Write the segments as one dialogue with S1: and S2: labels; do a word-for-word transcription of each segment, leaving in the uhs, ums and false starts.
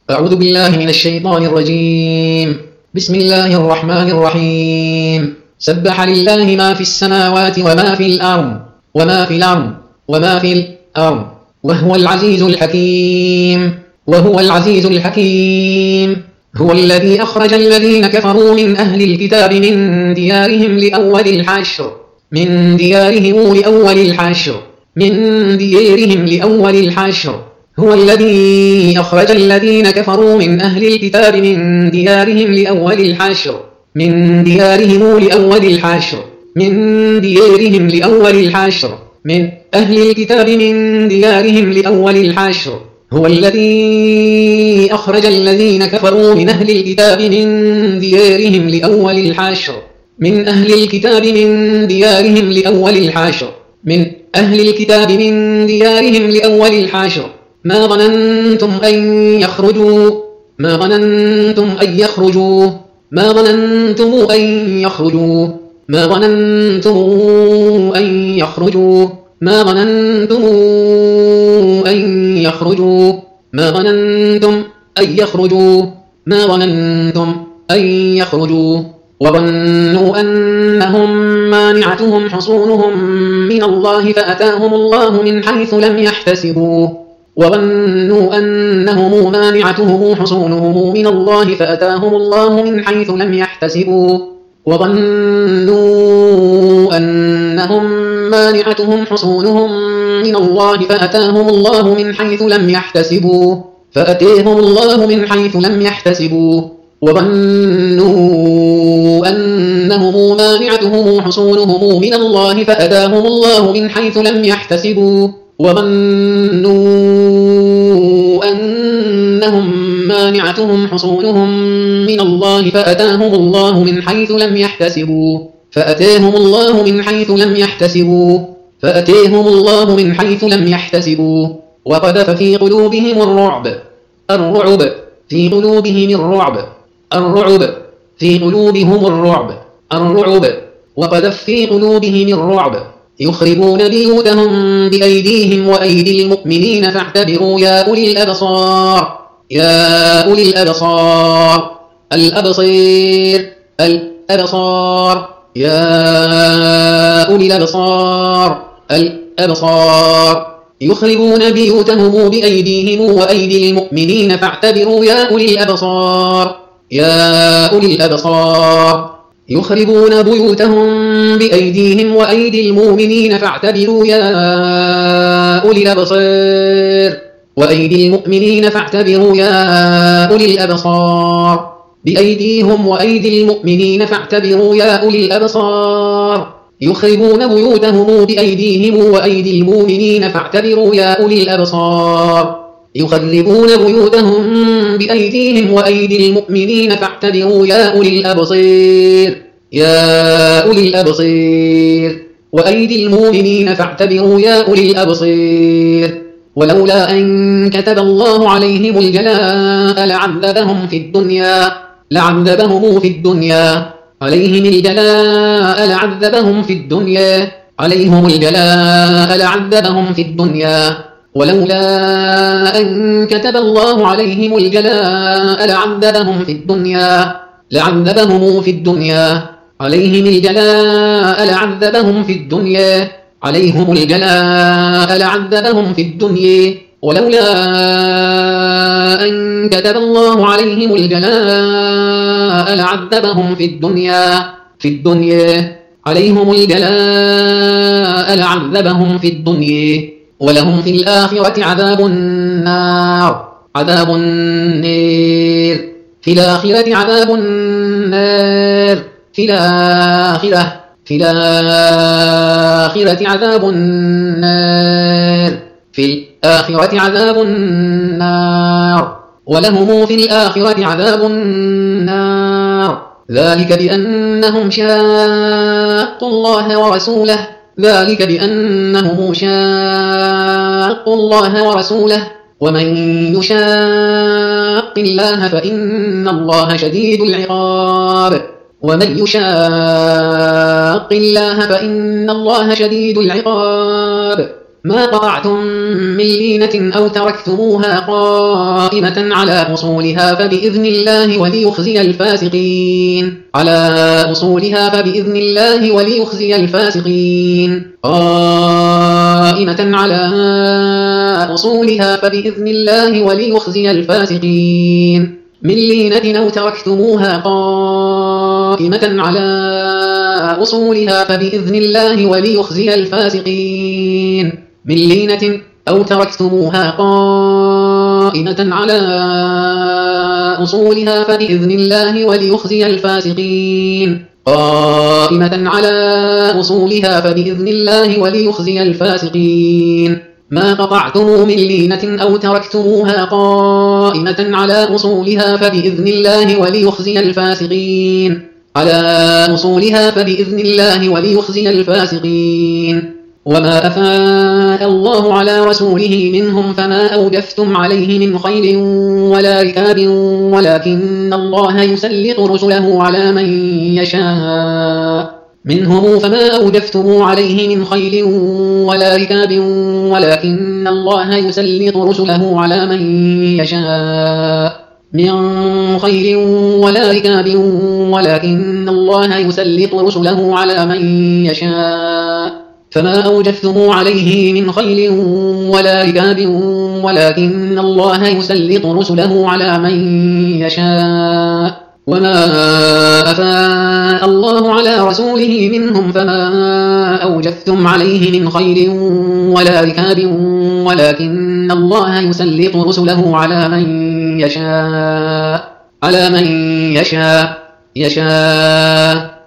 S1: أعوذ بالله من الشيطان الرجيم. بسم الله الرحمن الرحيم. سبح لله ما في السماوات وما في الأرض وما في الأرض وما في الأرض وهو العزيز الحكيم وهو العزيز الحكيم. هو الذي أخرج الذين كفروا من أهل الكتاب من ديارهم لأول الحشر من ديارهم لأول الحشر من ديارهم لأول الحشر هو الذي أخرج الذين كفروا من أهل الكتاب من ديارهم لأول الحشر من ديارهم لأول الحشر من ديارهم لأول الحشر من أهل الكتاب من ديارهم لأول الحشر هو الذي أخرج الذين كفروا من أهل الكتاب من ديارهم لأول الحشر من أهل الكتاب من ديارهم لأول الحشر من أهل الكتاب من ديارهم لأول الحشر ما ظننتم أن يخرجوا ما ظننتم أن يخرجوا ما ظننتم أن يخرجوا ما ظننتم أن يخرجوا ما ظننتم أن يخرجوا ما ظننتم أن يخرجوا ما ظننتم أن يخرجوا وظنوا أنهم مانعتهم حصونهم من الله فأتاهم الله من حيث لم يحتسبوا وظنوا أنهم مانعتهم حصونهم من الله فأتاهم الله من حيث لم يحتسبوا وظنوا أنهم مانعتهم حصونهم من الله فأتاهم الله من حيث لم يحتسبوا فأتيهم الله من حيث لم يحتسبوا وظنوا أنهم مانعتهم حصونهم من الله فأتاهم الله من حيث لم يحتسبوا وظنوا أنهم مانعتهم حصونهم من الله فأتاهم الله من حيث لم يحتسبوا فأتيهم الله من حيث لم يحتسبوا فأتيهم الله من حيث لم يحتسبوا وقذف في قلوبهم الرعب الرعب في قلوبهم الرعب الرعب في قلوبهم الرعب الرعب وقذف في قلوبهم الرعب يخربون بيوتهم بأيديهم وأيدي المؤمنين فاعتبروا يا أولي الأبصار يا أولي الأبصار الأبصير الأبصار يا أولي الأبصار الأبصار يخربون بيوتهم بأيديهم وأيدي المؤمنين فاعتبروا يا أولي الأبصار يا أولي الأبصار يخربون بيوتهم بأيديهم وأيدي المؤمنين فاعتبروا يا أولي الأبصار وأيدي المؤمنين فاعتبروا يا أولي الأبصار بأيديهم وأيدي المؤمنين فاعتبروا يا أولي الأبصار يخربون بيوتهم بأيديهم وأيدي المؤمنين فاعتبروا يا أولي الأبصار يخربون بيوتهم بأيديهم وأيدي المؤمنين فاعتبروا يا أولي الأبصير يا أولي الأبصير وأيدي المؤمنين فاعتبروا يا أولي الأبصير ولولا أن كتب الله عليهم الجلاء لعذبهم في الدنيا لعذبهم في الدنيا عليهم الجلاء لعذبهم في الدنيا عليهم الجلاء لعذبهم في الدنيا ولولا أن كتب الله عليهم الجلاء لعذبهم في الدنيا لعذبهم في الدنيا عليهم الجلاء لعذبهم في الدنيا عليهم الجلاء لعذبهم في الدنيا ولولا أن كتب الله عليهم الجلاء لعذبهم في الدنيا في الدنيا عليهم الجلاء لعذبهم في الدنيا ولهم في الآخرة عذاب النار عذاب النار في الآخرة عذاب النار في الآخرة في الآخرة عذاب النار في الآخرة عذاب النار ولهم في الآخرة عذاب النار ذلك بأنهم شاقوا الله ورسوله ذلك بأنهم شاقوا الله ورسوله ومن يشاق الله فإن الله شديد العقاب ومن يشاق الله فإن الله شديد العقاب ما قطعتم من لينة أو تركتموها قائمة على أصولها فبإذن الله وليخزي الفاسقين على أصولها فبإذن الله وليخزي الفاسقين قائمة على أصولها فبإذن الله وليخزي الفاسقين من لينة أو تركتموها قائمة على أصولها فبإذن الله وليخزي الفاسقين من لينة أو تركتموها قائمة على أصولها فبإذن الله وليخزي الفاسقين قائمة على أصولها فبإذن الله وليخزي الفاسقين ما قطعتم من لينة أو تركتموها قائمة على أصولها فبإذن الله وليخزي الفاسقين على أصولها فبإذن الله وليخزي الفاسقين وما أفاء الله على رسوله منهم فما أوجفتم عليه من خيل ولا ركاب ولكن الله يسلط رسله على من يشاء منهم فما أوجفتم عليه من خيل ولا ركاب ولكن الله يسلط رسله على من يشاء من خير ولا ركاب ولكن الله يسلط رسله على من يشاء فما أوجفتم عليه من خيل ولا ركاب ولكن الله يسلط رسله على من يشاء وما أفاء الله على رسوله منهم فما أوجفتم عليه من خيل ولا ركاب ولكن الله يسلط رسله على من يشاء على من يشاء يشاء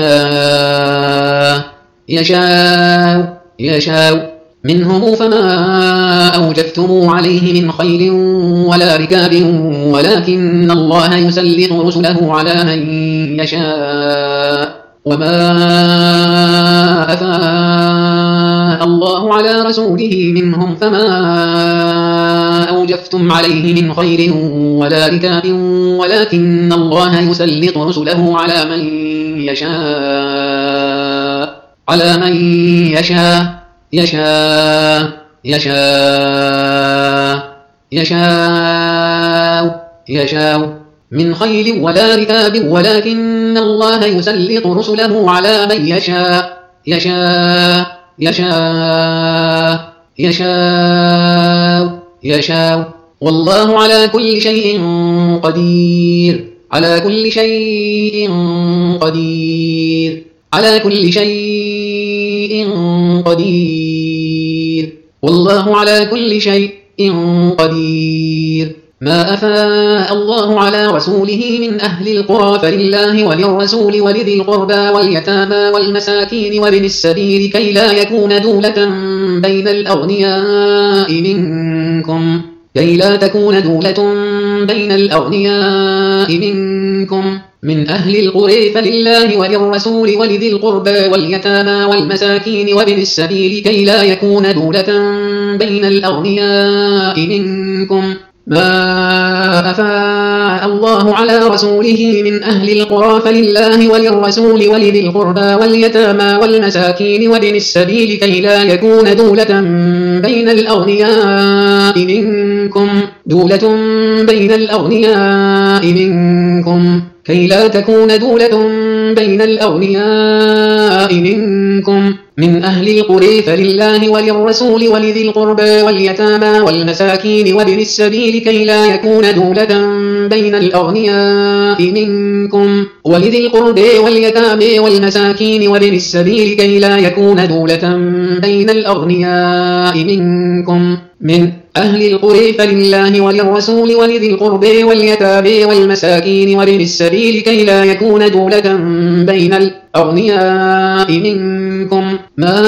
S1: يشاء يشاء يشاء منهم فما أوجفتم عليه من خيل ولا ركاب ولكن الله يسلط رسله على من يشاء وما أفاء الله على رسوله منهم فما أوجفتم عليه من خيل ولا ركاب ولكن الله يسلط رسله على من يشاء على من يشاء يشاء يشاء يشاء يشاء من خيل ولا ركاب ولكن الله يسلط رسله على من يشاء يشاء يشاء يشاء يشاء والله على كل شيء قدير على كل شيء قدير على كل شيء قدير والله على كل شيء قدير ما أفاء الله على رسوله من أهل القرى فلله وللرسول ولذي القربى واليتامى والمساكين وابن السبيل كي لا يكون دولة بين الأغنياء منكم كي لا تكون دولة بين الأغنياء منكم من أهل القرى فلله وللرسول ولذي القربى واليتامى والمساكين وابن السبيل كي لا يكون دولة بين الأغنياء منكم ما أفاء الله على رسوله من أهل القرى فلله وللرسول ولذي القربى واليتامى والمساكين وابن السبيل كي لا يكون دولة بين الأغنياء منكم دولة بين الأغنياء منكم كي لا تكون دولة بين الأغنياء منكم من أهل القرى فلله وللرسول ولذي القربى واليتامى والمساكين وابن السبيل كي لا يكون دولة بين الأغنياء منكم ولذي القربى واليتامى والمساكين وابن السبيل كي لا يكون دولة بين الأغنياء منكم من أهل القرى فلله وللرسول ولذي القربى واليتامى والمساكين وابن السبيل كي لا يكون دولة بين الأغنياء منكم ما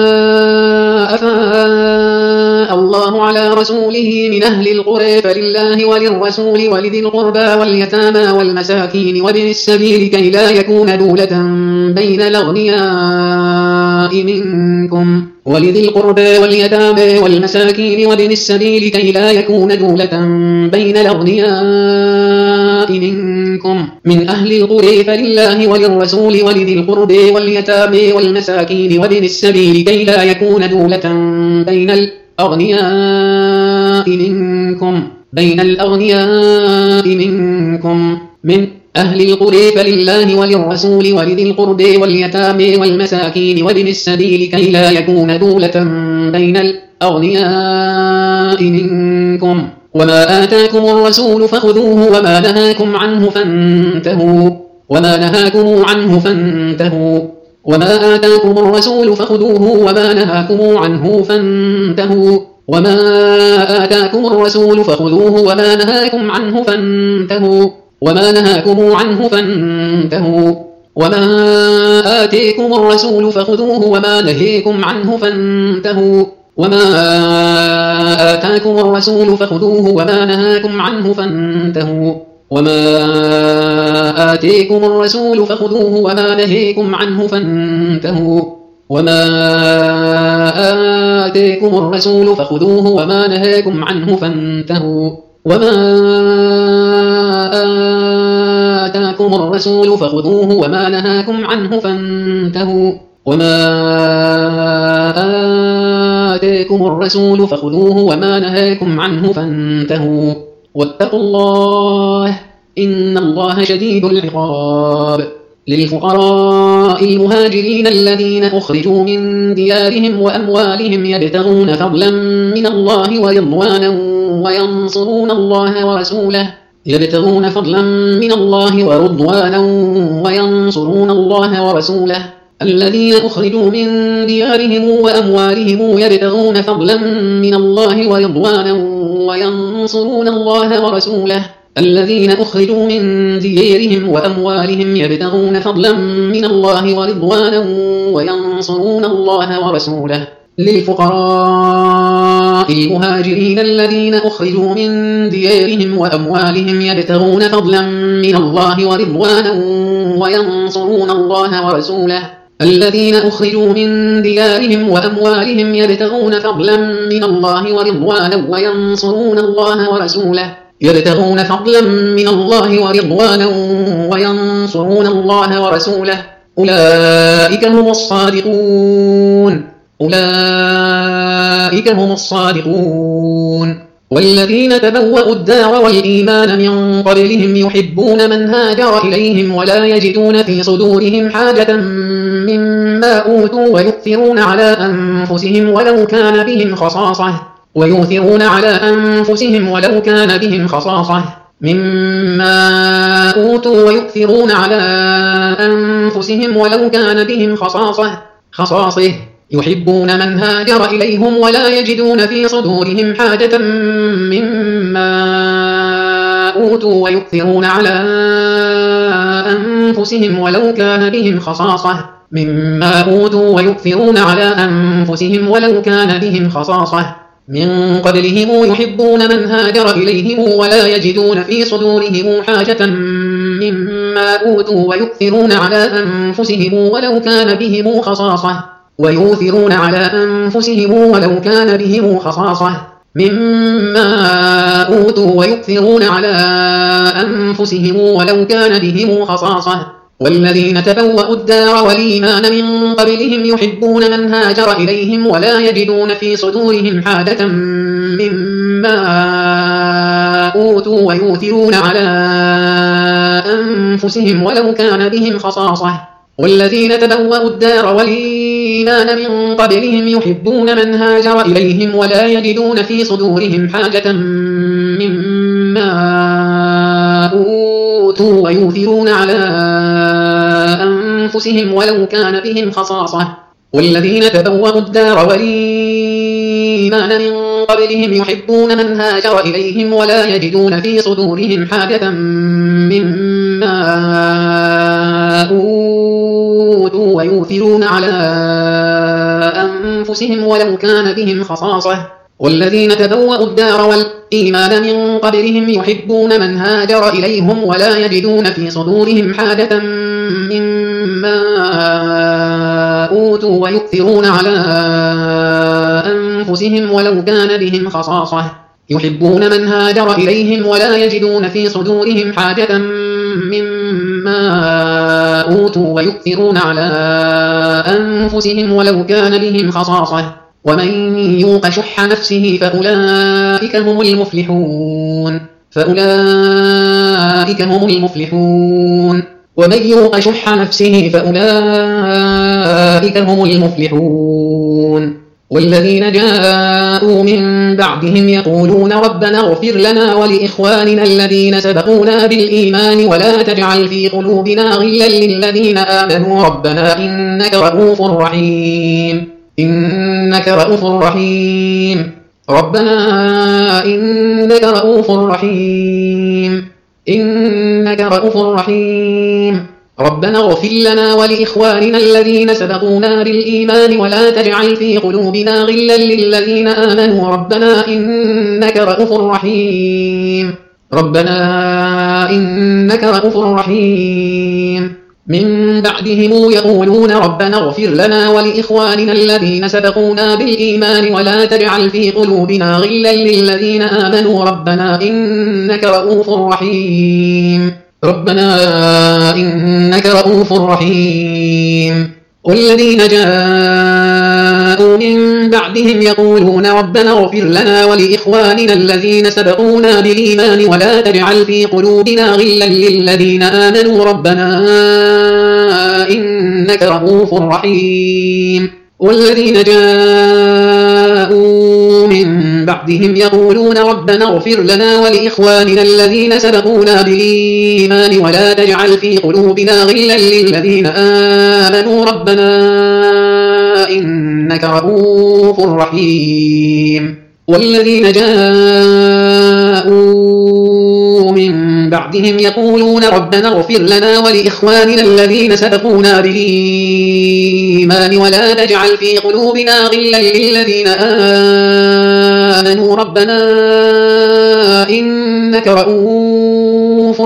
S1: أفاء الله على رسوله من أهل القرى فلله وللرسول ولذي القربى واليتامى والمساكين وابن السبيل كي لا يكون دولة بين الأغنياء منكم ولذي القربى واليتامى والمساكين وابن السبيل كي لا يكون دولة بين الأغنياء منكم من أهل القرى فلله وللرسول ولذي القرب واليتامى والمساكين وابن السبيل كي لا يكون دولة بين الأغنياء منكم بين الأغنياء منكم من أهل القرى فلله وللرسول ولذي القرب واليتامى والمساكين وابن السبيل كي لا يكون دولة بين الأغنياء منكم وما آتاكم الرسول فخذوه وما نهاكم عنه فانتهوا وما نهاكم عنه فانتهوا وما آتاكم الرسول فخذوه وما نهاكم عنه فانتهوا وما آتاكم الرسول فخذوه وما نهاكم عنه فانتهوا وما نهاكم عنه فانتهوا وما آتيكم الرسول فخذوه وما نهيكم عنه فانتهوا وما آتاكم الرسول فخذوه وما نهاكم عنه فانتهوا وما آتيكم الرسول فخذوه وما نهيكم عنه فانتهوا وما آتيكم الرسول فخذوه وما نهاكم عنه فانتهوا وما آتاكم الرسول فخذوه وما نهاكم عنه فانتهوا وما آتاكم الرسول فخذوه وما نهاكم عنه فانتهوا واتقوا الله إن الله شديد العقاب للفقراء المهاجرين الذين أخرجوا من ديارهم وأموالهم يبتغون فضلا من الله ورضوانا وينصرون الله ورسوله يبتغون فضلا من الله ورضوانا وينصرون الله ورسوله الذين أخرجوا من ديارهم وأموالهم يبتغون فضلا من الله ورضوانا وينصرون الله ورسوله الذين أخرجوا من ديارهم وأموالهم يبتغون فضلا من الله ورضوانا وينصرون الله ورسوله للفقراء المهاجرين الذين أخرجوا من ديارهم وأموالهم يبتغون فضلا من الله ورضوانا وينصرون الله ورسوله الذين أخرجوا من ديارهم وأموالهم يبتغون فضلا من الله ورضوانا وينصرون الله ورسوله يبتغون فضلا من الله ورضوانا وينصرون الله ورسوله أولئك هم الصادقون أولئك هم الصادقون والذين تبوأوا الدار والإيمان من قبلهم يحبون من هاجر إليهم ولا يجدون في صدورهم حاجة مما أوتوا ويؤثرون على أنفسهم ولو كان بهم خصاصة ويؤثرون على أنفسهم ولو كان بهم خصاصة مما أوتوا ويؤثرون على أنفسهم ولو كان بهم خصاصة خصاصة يحبون من هاجر إليهم ولا يجدون في صدورهم حاجة مما أوتوا ويؤثرون على أنفسهم ولو كان بهم خصاصة مما أوتوا ويؤثرون على أنفسهم ولو كان بهم خصاصة من قبلهم يحبون من هاجر إليهم ولا يجدون في صدورهم حاجة مما أوتوا ويؤثرون على أنفسهم ولو كان بهم خصاصة ويؤثرون على أنفسهم ولو كان بهم خصاصة مما أوتوا ويؤثرون على أنفسهم ولو كان بهم خصاصة والذين تبوأوا الدار والإيمان من قبلهم يحبون من هاجر إليهم ولا يجدون في صدورهم حاجة مما أوتوا ويؤثرون على أنفسهم ولو كان بهم خصاصة والذين تبوأوا الدار والإيمان من قبلهم يحبون من هاجر إليهم ولا يجدون في صدورهم حاجة مما أوتوا ويؤثرون على أنفسهم ولو كان بهم خصاصة والذين تبوأوا الدار والإيمان من قبلهم يحبون من هاجر إليهم ولا يجدون في صدورهم حاجة مما أوتوا ويؤثرون على أنفسهم ولو كان بهم خصاصة والذين تبوأوا الدار والإيمان من قبلهم يحبون من هاجر إليهم ولا يجدون في صدورهم حاجة مما أوتوا ويؤثرون على أنفسهم ولو كان بهم خصاصة يحبون من هاجر إليهم ولا يجدون في صدورهم حاجة مما أوتوا ويؤثرون على أنفسهم ولو كان بهم خصاصة ومن يوق شح نفسه فأولئك هم المفلحون فأولئك هم المفلحون ومن يوق شح نفسه فأولئك هم المفلحون والذين جاءوا من بعدهم يقولون ربنا اغفر لنا ولإخواننا الذين سبقونا بالإيمان ولا تجعل في قلوبنا غلا للذين آمنوا ربنا إنك رؤوف رحيم إنك رؤوف رحيم ربنا إنك رؤوف رحيم إنك رؤوف رحيم ربنا اغفر لنا ولإخواننا الذين سبقونا بالإيمان ولا تجعل في قلوبنا غلا للذين آمنوا ربنا إنك رؤوف رحيم ربنا إنك رؤوف رحيم من بعدهم يقولون ربنا اغفر لنا ولإخواننا الذين سبقونا بالإيمان ولا تجعل في قلوبنا غلا للذين آمنوا ربنا إنك رؤوف رحيم ربنا إنك رؤوف رحيم والذين جاءوا من بعدهم يقولون ربنا اغفر لنا ولإخواننا الذين سبقونا بالإيمان ولا تجعل في قلوبنا غلا للذين آمنوا ربنا إنك رؤوف رحيم والذين جاءوا من بعدهم يقولون ربنا اغفر لنا ولإخواننا الذين سبقونا بالإيمان ولا تجعل في قلوبنا غلا للذين آمنوا ربنا إنك رؤوف رحيم والذين جاءوا من بعدهم يقولون ربنا اغفر لنا ولإخواننا الذين سبقونا بالإيمان ولا تجعل في قلوبنا غلا للذين آمنوا ربنا إنك رؤوف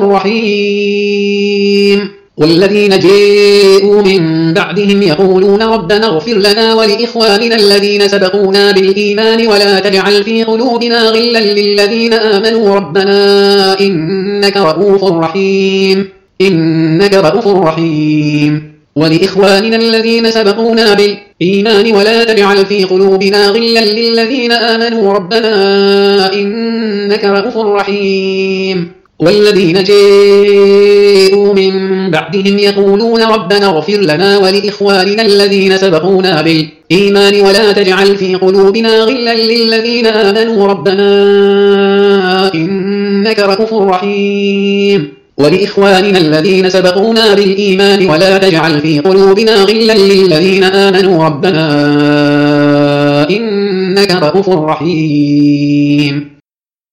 S1: رحيم والذين جاءوا من بعدهم يقولون ربنا اغفر لنا ولإخواننا الذين سبقونا بالإيمان ولا تجعل في قلوبنا غلا للذين آمنوا ربنا إنك رؤوف رحيم إنك رؤوف رحيم ولإخواننا الذين سبقونا بالإيمان ولا تجعل في قلوبنا غلا للذين آمنوا ربنا إنك رؤوف رحيم والذين جاءوا من بعدهم يقولون ربنا اغفر لنا ولإخواننا الذين سبقونا بالإيمان ولا تجعل في قلوبنا غلا للذين آمنوا ربنا إنك رؤوف رحيم ولإخواننا الذين سبقونا بالإيمان ولا تجعل في قلوبنا غلا للذين آمنوا ربنا إنك رؤوف رحيم